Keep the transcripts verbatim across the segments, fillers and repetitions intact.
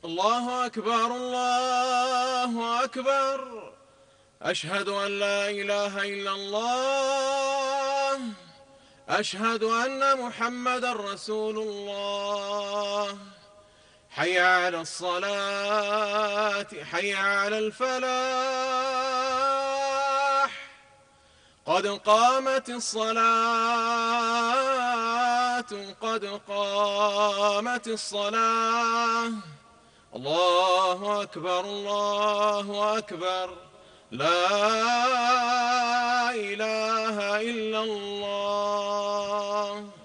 الله أكبر الله أكبر. أشهد أن لا إله إلا الله. أشهد أن محمدا رسول الله. حي على الصلاة، حي على الفلاح، قد قامت الصلاة، قد قامت الصلاة. الله أكبر الله أكبر. لا إله إلا الله.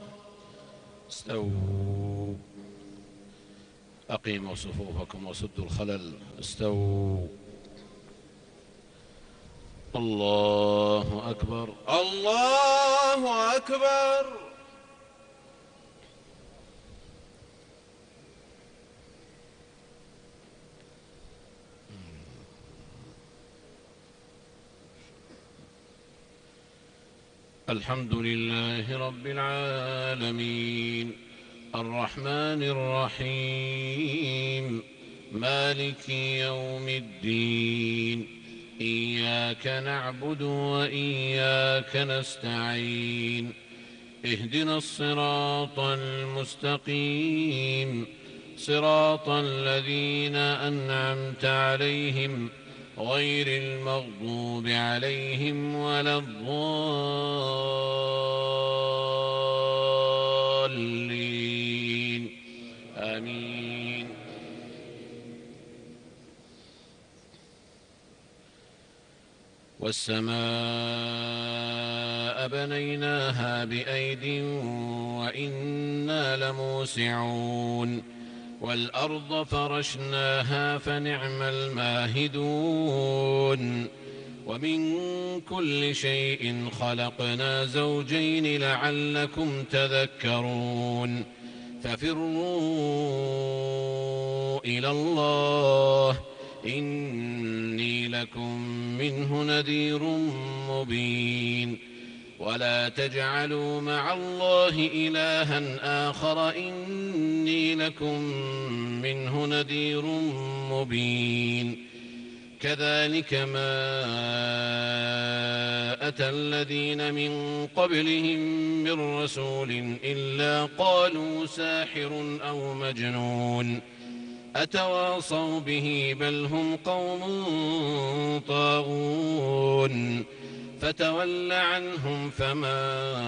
استووا، أقيموا صفوفكم وسدوا الخلل. استووا. الله أكبر الله أكبر. الحمد لله رب العالمين، الرحمن الرحيم، مالك يوم الدين. إياك نعبد وإياك نستعين. اهدنا الصراط المستقيم، صراط الذين أنعمت عليهم غير المغضوب عليهم ولا الضالين. آمين. والسماء بنيناها بأيد وإنا لموسعون. والأرض فرشناها فنعم الماهدون. ومن كل شيء خلقنا زوجين لعلكم تذكرون. ففروا إلى الله إني لكم منه نذير مبين. ولا تجعلوا مع الله إلها آخر إني لكم منه نذير مبين. كذلك ما أتى الذين من قبلهم من رسول إلا قالوا ساحر أو مجنون. أتواصوا به بل هم قوم طاغون. فتول عنهم فما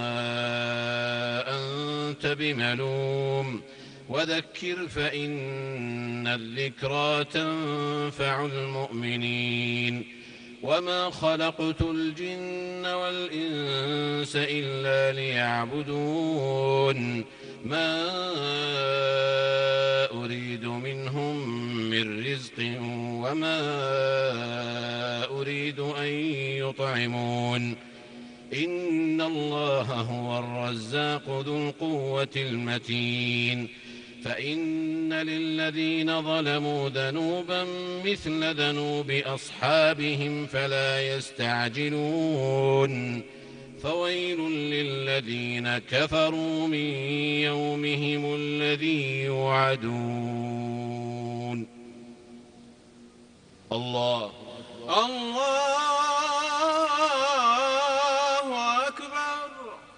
أنت بملوم. وذكر فإن الذكرى تنفع المؤمنين. وما خلقت الجن والإنس إلا ليعبدون. ما أريد منهم من رزق وما أريد أن يطعمون. إن الله هو الرزاق ذو القوة المتين. فإن للذين ظلموا ذنوبا مثل ذنوب أصحابهم فلا يستعجلون. فويل للذين كفروا من يومهم الذي يوعدون. الله الله أكبر.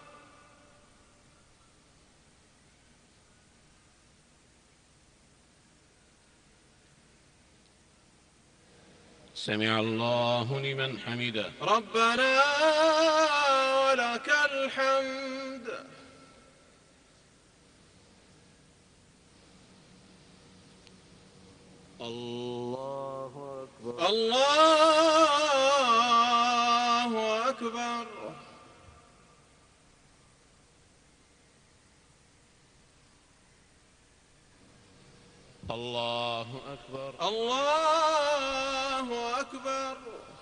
سمع الله لمن حمده. ربنا ولك الحمد. الله أكبر. الله أكبر. الله أكبر. الله أكبر.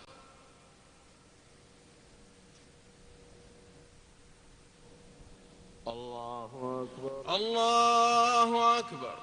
الله أكبر. الله أكبر.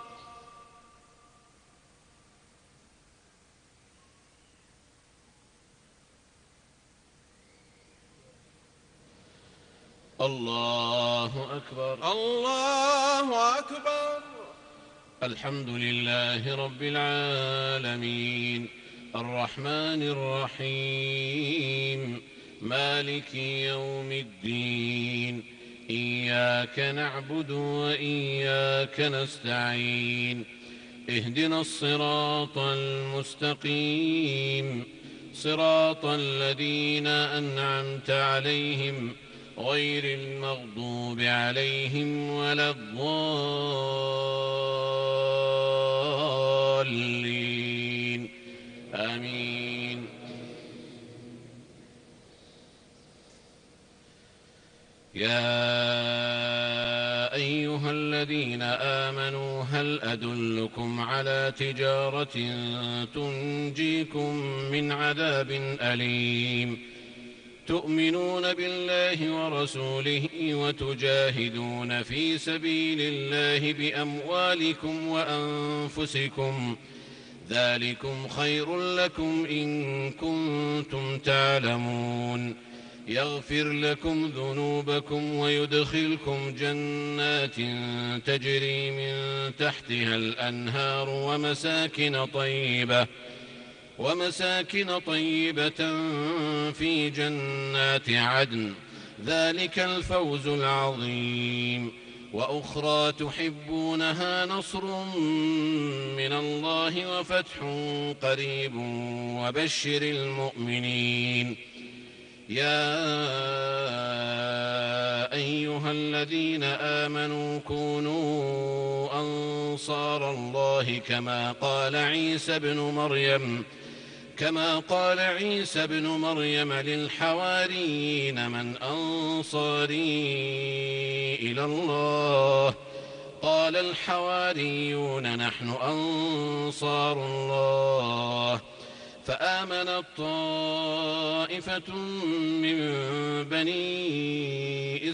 الله أكبر. الله أكبر. الحمد لله رب العالمين الرحمن الرحيم مالك يوم الدين إياك نعبد وإياك نستعين اهدنا الصراط المستقيم صراط الذين أنعمت عليهم غير المغضوب عليهم ولا الضالين آمين. يا أيها الذين آمنوا هل أدلكم على تجارة تنجيكم من عذاب أليم تؤمنون بالله ورسوله وتجاهدون في سبيل الله بأموالكم وأنفسكم ذلكم خير لكم إن كنتم تعلمون يغفر لكم ذنوبكم ويدخلكم جنات تجري من تحتها الأنهار ومساكن طيبة ومساكن طيبة في جنات عدن ذلك الفوز العظيم وأخرى تحبونها نصر من الله وفتح قريب وبشر المؤمنين. يا أيها الذين آمنوا كونوا أنصار الله كما قال عيسى ابن مريم كما قال عيسى ابن مريم للحواريين من أنصاري إلى الله قال الحواريون نحن أنصار الله فآمنت طائفة من بني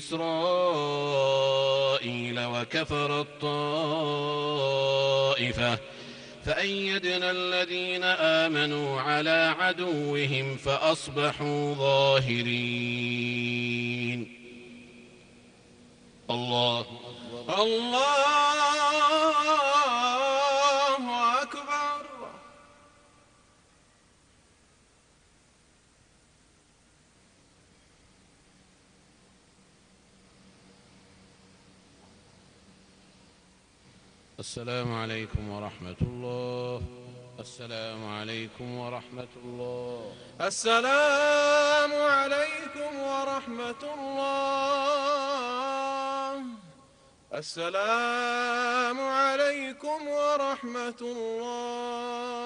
إسرائيل وكفرت طائفة فأيدنا الذين آمنوا على عدوهم فأصبحوا ظاهرين. الله أكبر الله أكبر. السلام عليكم ورحمة الله. السلام عليكم ورحمة الله. السلام عليكم ورحمة الله. السلام عليكم ورحمة الله.